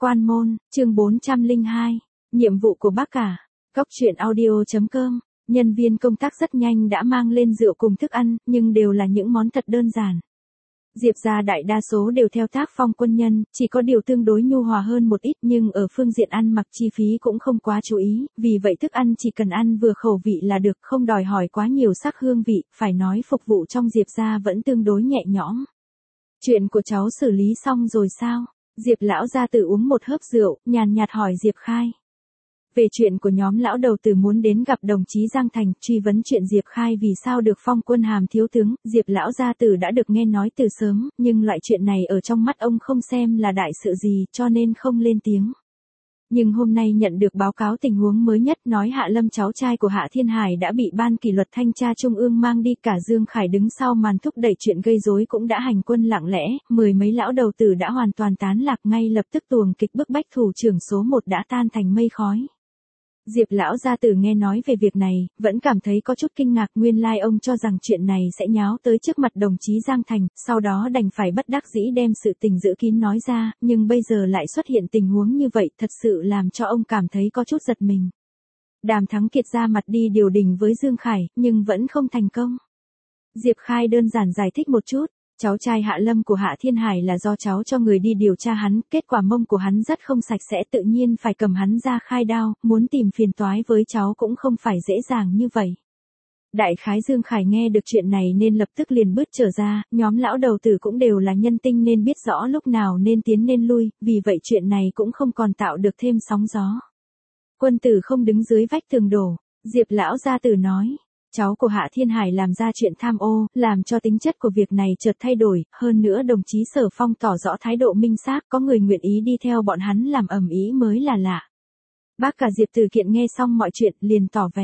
Quan môn, chương 402, nhiệm vụ của bác cả. Cóc truyện audio.com, nhân viên công tác rất nhanh đã mang lên rượu cùng thức ăn, nhưng đều là những món thật đơn giản. Diệp gia đại đa số đều theo tác phong quân nhân, chỉ có điều tương đối nhu hòa hơn một ít, nhưng ở phương diện ăn mặc chi phí cũng không quá chú ý, vì vậy thức ăn chỉ cần ăn vừa khẩu vị là được, không đòi hỏi quá nhiều sắc hương vị, phải nói phục vụ trong Diệp gia vẫn tương đối nhẹ nhõm. Chuyện của cháu xử lý xong rồi sao? Diệp lão gia tử uống một hớp rượu, nhàn nhạt hỏi Diệp Khai. Về chuyện của nhóm lão đầu tử muốn đến gặp đồng chí Giang Thành, truy vấn chuyện Diệp Khai vì sao được phong quân hàm thiếu tướng, Diệp lão gia tử đã được nghe nói từ sớm, nhưng loại chuyện này ở trong mắt ông không xem là đại sự gì, cho nên không lên tiếng. Nhưng hôm nay nhận được báo cáo tình huống mới nhất, nói Hạ Lâm cháu trai của Hạ Thiên Hải đã bị ban kỷ luật thanh tra trung ương mang đi, cả Dương Khải đứng sau màn thúc đẩy chuyện gây rối cũng đã hành quân lặng lẽ, mười mấy lão đầu tử đã hoàn toàn tán lạc, ngay lập tức tuồng kịch bức bách thủ trưởng số 1 đã tan thành mây khói. Diệp lão gia tử nghe nói về việc này, vẫn cảm thấy có chút kinh ngạc, nguyên lai ông cho rằng chuyện này sẽ nháo tới trước mặt đồng chí Giang Thành, sau đó đành phải bất đắc dĩ đem sự tình giữ kín nói ra, nhưng bây giờ lại xuất hiện tình huống như vậy, thật sự làm cho ông cảm thấy có chút giật mình. Đàm Thắng Kiệt ra mặt đi điều đình với Dương Khải, nhưng vẫn không thành công. Diệp Khai đơn giản giải thích một chút. Cháu trai Hạ Lâm của Hạ Thiên Hải là do cháu cho người đi điều tra hắn, kết quả mông của hắn rất không sạch sẽ, tự nhiên phải cầm hắn ra khai đao, muốn tìm phiền toái với cháu cũng không phải dễ dàng như vậy. Đại khái Dương Khải nghe được chuyện này nên lập tức liền bước trở ra, nhóm lão đầu tử cũng đều là nhân tinh nên biết rõ lúc nào nên tiến nên lui, vì vậy chuyện này cũng không còn tạo được thêm sóng gió. Quân tử không đứng dưới vách tường đổ, Diệp lão gia tử nói. Cháu của Hạ Thiên Hải làm ra chuyện tham ô, làm cho tính chất của việc này chợt thay đổi, hơn nữa đồng chí Sở Phong tỏ rõ thái độ minh xác, có người nguyện ý đi theo bọn hắn làm ầm ĩ mới là lạ. Bác cả Diệp Từ Kiện nghe xong mọi chuyện, liền tỏ vẻ.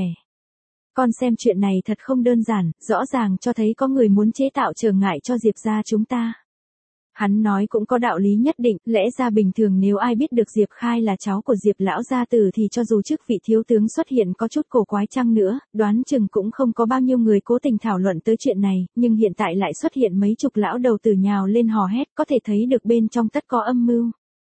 Con xem chuyện này thật không đơn giản, rõ ràng cho thấy có người muốn chế tạo trở ngại cho Diệp gia chúng ta. Hắn nói cũng có đạo lý nhất định, lẽ ra bình thường nếu ai biết được Diệp Khai là cháu của Diệp lão gia tử thì cho dù chức vị thiếu tướng xuất hiện có chút cổ quái chăng nữa, đoán chừng cũng không có bao nhiêu người cố tình thảo luận tới chuyện này, nhưng hiện tại lại xuất hiện mấy chục lão đầu tử nhào lên hò hét, có thể thấy được bên trong tất có âm mưu.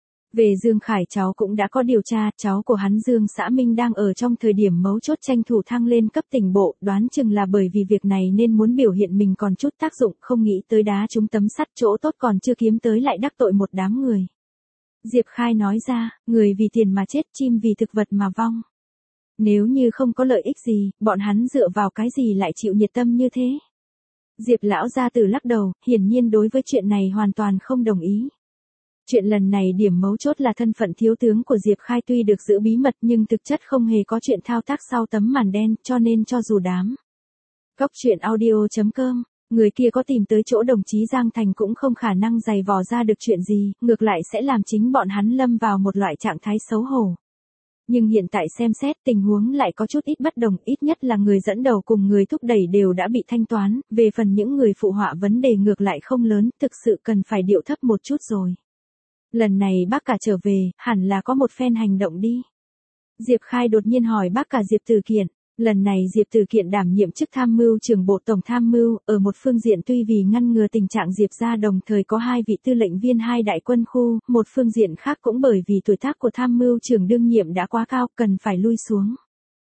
Về Dương Khải cháu cũng đã có điều tra, cháu của hắn Dương Xã Minh đang ở trong thời điểm mấu chốt tranh thủ thăng lên cấp tỉnh bộ, đoán chừng là bởi vì việc này nên muốn biểu hiện mình còn chút tác dụng, không nghĩ tới đá trúng tấm sắt, chỗ tốt còn chưa kiếm tới lại đắc tội một đám người. Diệp Khai nói ra, người vì tiền mà chết, chim vì thực vật mà vong. Nếu như không có lợi ích gì, bọn hắn dựa vào cái gì lại chịu nhiệt tâm như thế? Diệp lão gia tử lắc đầu, hiển nhiên đối với chuyện này hoàn toàn không đồng ý. Chuyện lần này điểm mấu chốt là thân phận thiếu tướng của Diệp Khai tuy được giữ bí mật nhưng thực chất không hề có chuyện thao tác sau tấm màn đen, cho nên cho dù đám Cóc truyện audio.com, người kia có tìm tới chỗ đồng chí Giang Thành cũng không khả năng giày vò ra được chuyện gì, ngược lại sẽ làm chính bọn hắn lâm vào một loại trạng thái xấu hổ. Nhưng hiện tại xem xét tình huống lại có chút ít bất đồng, ít nhất là người dẫn đầu cùng người thúc đẩy đều đã bị thanh toán, về phần những người phụ họa vấn đề ngược lại không lớn, thực sự cần phải điệu thấp một chút rồi. Lần này bác cả trở về, hẳn là có một phen hành động đi. Diệp Khai đột nhiên hỏi bác cả Diệp Từ Kiện. Lần này Diệp Từ Kiện đảm nhiệm chức tham mưu trưởng bộ tổng tham mưu, ở một phương diện tuy vì ngăn ngừa tình trạng Diệp gia đồng thời có hai vị tư lệnh viên hai đại quân khu, một phương diện khác cũng bởi vì tuổi tác của tham mưu trưởng đương nhiệm đã quá cao, cần phải lui xuống.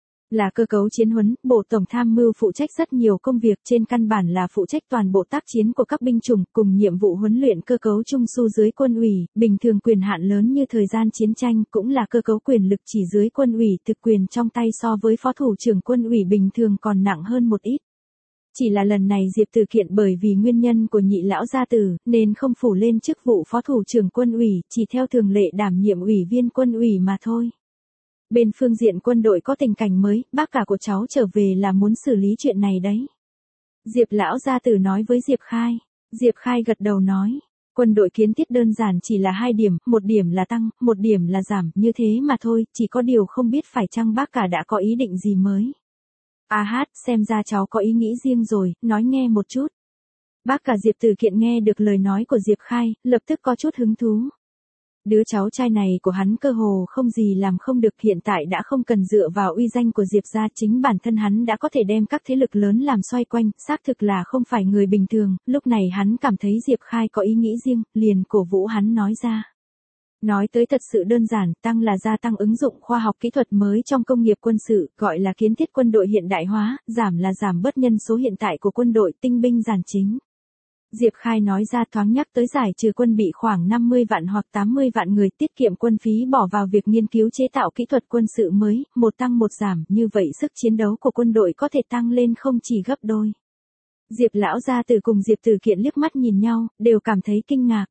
Là cơ cấu chiến huấn, bộ tổng tham mưu phụ trách rất nhiều công việc, trên căn bản là phụ trách toàn bộ tác chiến của các binh chủng, cùng nhiệm vụ huấn luyện cơ cấu trung su dưới quân ủy, bình thường quyền hạn lớn như thời gian chiến tranh, cũng là cơ cấu quyền lực chỉ dưới quân ủy, thực quyền trong tay so với phó thủ trưởng quân ủy bình thường còn nặng hơn một ít. Chỉ là lần này Diệp Từ Kiện bởi vì nguyên nhân của nhị lão gia tử, nên không phủ lên chức vụ phó thủ trưởng quân ủy, chỉ theo thường lệ đảm nhiệm ủy viên quân ủy mà thôi. Bên phương diện quân đội có tình cảnh mới, bác cả của cháu trở về là muốn xử lý chuyện này đấy. Diệp lão gia tử nói với Diệp Khai. Diệp Khai gật đầu nói, quân đội kiến thiết đơn giản chỉ là hai điểm, một điểm là tăng, một điểm là giảm, như thế mà thôi, chỉ có điều không biết phải chăng bác cả đã có ý định gì mới. Xem ra cháu có ý nghĩ riêng rồi, nói nghe một chút. Bác cả Diệp Từ Kiện nghe được lời nói của Diệp Khai, lập tức có chút hứng thú. Đứa cháu trai này của hắn cơ hồ không gì làm không được, hiện tại đã không cần dựa vào uy danh của Diệp gia, chính bản thân hắn đã có thể đem các thế lực lớn làm xoay quanh, xác thực là không phải người bình thường, lúc này hắn cảm thấy Diệp Khai có ý nghĩ riêng, liền cổ vũ hắn nói ra. Nói tới thật sự đơn giản, tăng là gia tăng ứng dụng khoa học kỹ thuật mới trong công nghiệp quân sự, gọi là kiến thiết quân đội hiện đại hóa, giảm là giảm bớt nhân số hiện tại của quân đội tinh binh giản chính. Diệp Khai nói ra thoáng nhắc tới giải trừ quân bị khoảng 50 vạn hoặc 80 vạn người, tiết kiệm quân phí bỏ vào việc nghiên cứu chế tạo kỹ thuật quân sự mới, một tăng một giảm, như vậy sức chiến đấu của quân đội có thể tăng lên không chỉ gấp đôi. Diệp lão gia tử cùng Diệp Tử Kiện liếc mắt nhìn nhau, đều cảm thấy kinh ngạc.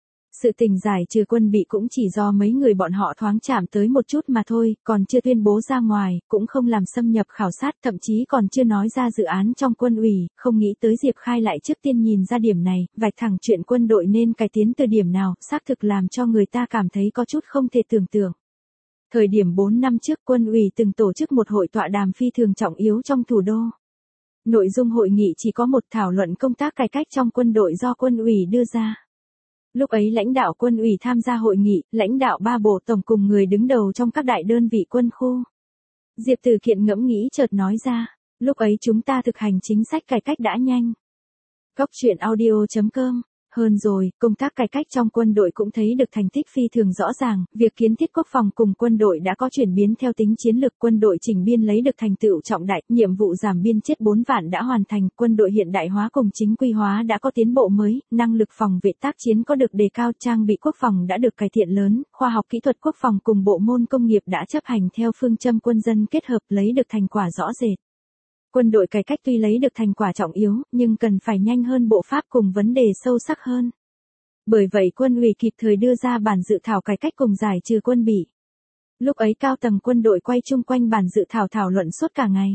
Sự tình giải trừ quân bị cũng chỉ do mấy người bọn họ thoáng chạm tới một chút mà thôi, còn chưa tuyên bố ra ngoài, cũng không làm xâm nhập khảo sát, thậm chí còn chưa nói ra dự án trong quân ủy, không nghĩ tới Diệp Khai lại trước tiên nhìn ra điểm này, vạch thẳng chuyện quân đội nên cải tiến từ điểm nào, xác thực làm cho người ta cảm thấy có chút không thể tưởng tượng. Thời điểm 4 năm trước, quân ủy từng tổ chức một hội tọa đàm phi thường trọng yếu trong thủ đô. Nội dung hội nghị chỉ có một thảo luận công tác cải cách trong quân đội do quân ủy đưa ra. Lúc ấy lãnh đạo quân ủy tham gia hội nghị, lãnh đạo 3 bộ tổng cùng người đứng đầu trong các đại đơn vị quân khu. Diệp Tử Kiện ngẫm nghĩ chợt nói ra, lúc ấy chúng ta thực hành chính sách cải cách đã nhanh. Góc truyện audio.com. Hơn rồi, công tác cải cách trong quân đội cũng thấy được thành tích phi thường rõ ràng, việc kiến thiết quốc phòng cùng quân đội đã có chuyển biến theo tính chiến lược, quân đội chỉnh biên lấy được thành tựu trọng đại, nhiệm vụ giảm biên chết 4 vạn đã hoàn thành, quân đội hiện đại hóa cùng chính quy hóa đã có tiến bộ mới, năng lực phòng vệ tác chiến có được đề cao, trang bị quốc phòng đã được cải thiện lớn, khoa học kỹ thuật quốc phòng cùng bộ môn công nghiệp đã chấp hành theo phương châm quân dân kết hợp lấy được thành quả rõ rệt. Quân đội cải cách tuy lấy được thành quả trọng yếu, nhưng cần phải nhanh hơn bộ pháp cùng vấn đề sâu sắc hơn. Bởi vậy quân ủy kịp thời đưa ra bản dự thảo cải cách cùng giải trừ quân bị. Lúc ấy cao tầng quân đội quay chung quanh bản dự thảo thảo luận suốt cả ngày.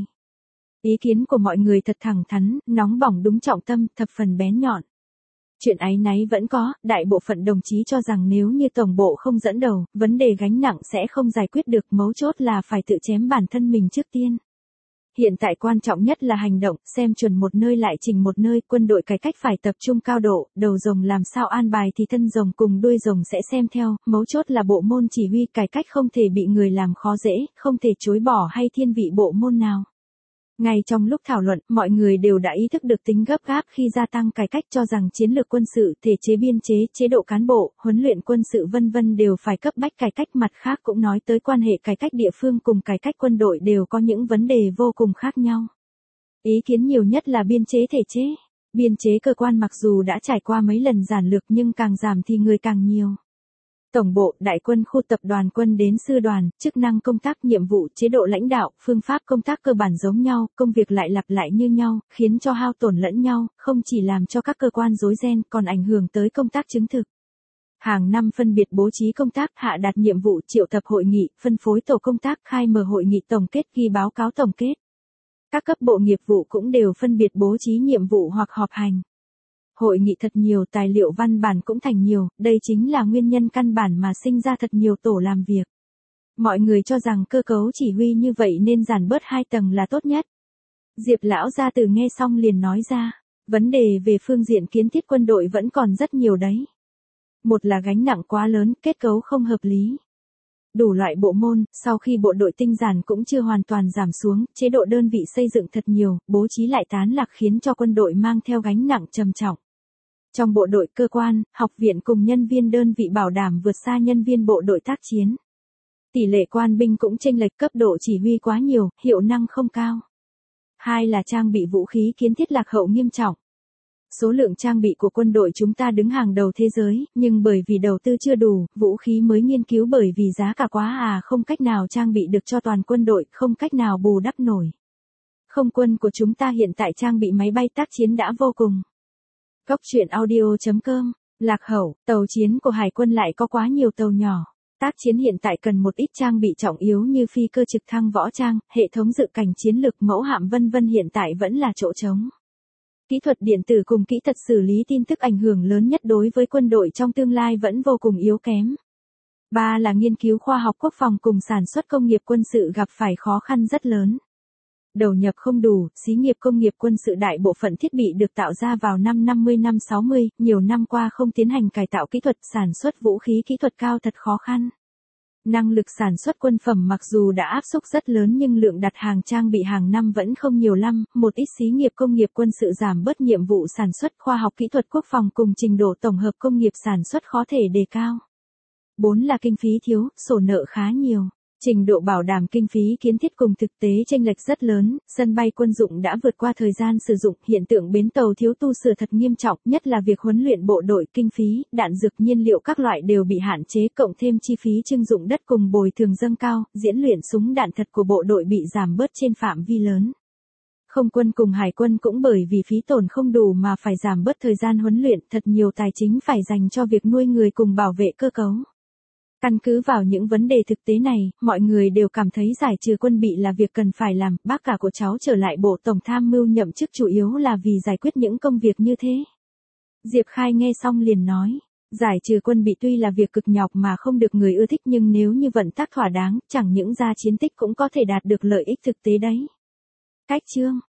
Ý kiến của mọi người thật thẳng thắn, nóng bỏng đúng trọng tâm, thập phần bén nhọn. Chuyện áy náy vẫn có, đại bộ phận đồng chí cho rằng nếu như tổng bộ không dẫn đầu, vấn đề gánh nặng sẽ không giải quyết được, mấu chốt là phải tự chém bản thân mình trước tiên. Hiện tại quan trọng nhất là hành động, xem chuẩn một nơi lại chỉnh một nơi, quân đội cải cách phải tập trung cao độ, đầu rồng làm sao an bài thì thân rồng cùng đuôi rồng sẽ xem theo, mấu chốt là bộ môn chỉ huy cải cách không thể bị người làm khó dễ, không thể chối bỏ hay thiên vị bộ môn nào. Ngay trong lúc thảo luận, mọi người đều đã ý thức được tính gấp gáp khi gia tăng cải cách, cho rằng chiến lược quân sự, thể chế biên chế, chế độ cán bộ, huấn luyện quân sự vân vân đều phải cấp bách cải cách. Mặt khác cũng nói tới quan hệ cải cách địa phương cùng cải cách quân đội đều có những vấn đề vô cùng khác nhau. Ý kiến nhiều nhất là biên chế thể chế. Biên chế cơ quan mặc dù đã trải qua mấy lần giản lược nhưng càng giảm thì người càng nhiều. Tổng bộ, đại quân khu, tập đoàn quân đến sư đoàn, chức năng công tác, nhiệm vụ, chế độ lãnh đạo, phương pháp công tác cơ bản giống nhau, công việc lại lặp lại như nhau, khiến cho hao tổn lẫn nhau, không chỉ làm cho các cơ quan rối ren, còn ảnh hưởng tới công tác chứng thực. Hàng năm phân biệt bố trí công tác, hạ đạt nhiệm vụ, triệu tập hội nghị, phân phối tổ công tác, khai mở hội nghị tổng kết, ghi báo cáo tổng kết. Các cấp bộ nghiệp vụ cũng đều phân biệt bố trí nhiệm vụ hoặc họp hành. Hội nghị thật nhiều, tài liệu văn bản cũng thành nhiều, đây chính là nguyên nhân căn bản mà sinh ra thật nhiều tổ làm việc. Mọi người cho rằng cơ cấu chỉ huy như vậy nên giảm bớt 2 tầng là tốt nhất. Diệp lão gia tử nghe xong liền nói ra, vấn đề về phương diện kiến thiết quân đội vẫn còn rất nhiều đấy. Một là gánh nặng quá lớn, kết cấu không hợp lý. Đủ loại bộ môn, sau khi bộ đội tinh giản cũng chưa hoàn toàn giảm xuống, chế độ đơn vị xây dựng thật nhiều, bố trí lại tán lạc khiến cho quân đội mang theo gánh nặng trầm trọng. Trong bộ đội, cơ quan, học viện cùng nhân viên đơn vị bảo đảm vượt xa nhân viên bộ đội tác chiến. Tỷ lệ quan binh cũng chênh lệch, cấp độ chỉ huy quá nhiều, hiệu năng không cao. 2 là trang bị vũ khí kiến thiết lạc hậu nghiêm trọng. Số lượng trang bị của quân đội chúng ta đứng hàng đầu thế giới, nhưng bởi vì đầu tư chưa đủ, vũ khí mới nghiên cứu bởi vì giá cả quá không cách nào trang bị được cho toàn quân đội, không cách nào bù đắp nổi. Không quân của chúng ta hiện tại trang bị máy bay tác chiến đã vô cùng. Góc truyện audio.com, lạc hậu, tàu chiến của Hải quân lại có quá nhiều tàu nhỏ. Tác chiến hiện tại cần một ít trang bị trọng yếu như phi cơ trực thăng võ trang, hệ thống dự cảnh chiến lược, mẫu hạm vân vân hiện tại vẫn là chỗ trống. Kỹ thuật điện tử cùng kỹ thuật xử lý tin tức ảnh hưởng lớn nhất đối với quân đội trong tương lai vẫn vô cùng yếu kém. 3 là nghiên cứu khoa học quốc phòng cùng sản xuất công nghiệp quân sự gặp phải khó khăn rất lớn. Đầu nhập không đủ, xí nghiệp công nghiệp quân sự đại bộ phận thiết bị được tạo ra vào năm 50 năm 60, nhiều năm qua không tiến hành cải tạo kỹ thuật, sản xuất vũ khí kỹ thuật cao thật khó khăn. Năng lực sản xuất quân phẩm mặc dù đã áp suất rất lớn nhưng lượng đặt hàng trang bị hàng năm vẫn không nhiều lắm, một ít xí nghiệp công nghiệp quân sự giảm bớt nhiệm vụ sản xuất, khoa học kỹ thuật quốc phòng cùng trình độ tổng hợp công nghiệp sản xuất khó thể đề cao. 4 là kinh phí thiếu, sổ nợ khá nhiều. Trình độ bảo đảm kinh phí kiến thiết cùng thực tế chênh lệch rất lớn, sân bay quân dụng đã vượt qua thời gian sử dụng, hiện tượng bến tàu thiếu tu sửa thật nghiêm trọng, nhất là việc huấn luyện bộ đội, kinh phí, đạn dược, nhiên liệu các loại đều bị hạn chế, cộng thêm chi phí trưng dụng đất cùng bồi thường dâng cao, diễn luyện súng đạn thật của bộ đội bị giảm bớt trên phạm vi lớn. Không quân cùng hải quân cũng bởi vì phí tổn không đủ mà phải giảm bớt thời gian huấn luyện, thật nhiều tài chính phải dành cho việc nuôi người cùng bảo vệ cơ cấu. Căn cứ vào những vấn đề thực tế này, mọi người đều cảm thấy giải trừ quân bị là việc cần phải làm, bác cả của cháu trở lại Bộ Tổng Tham mưu nhậm chức chủ yếu là vì giải quyết những công việc như thế. Diệp Khai nghe xong liền nói, giải trừ quân bị tuy là việc cực nhọc mà không được người ưa thích nhưng nếu như vận tắc thỏa đáng, chẳng những ra chiến tích cũng có thể đạt được lợi ích thực tế đấy. Cách chương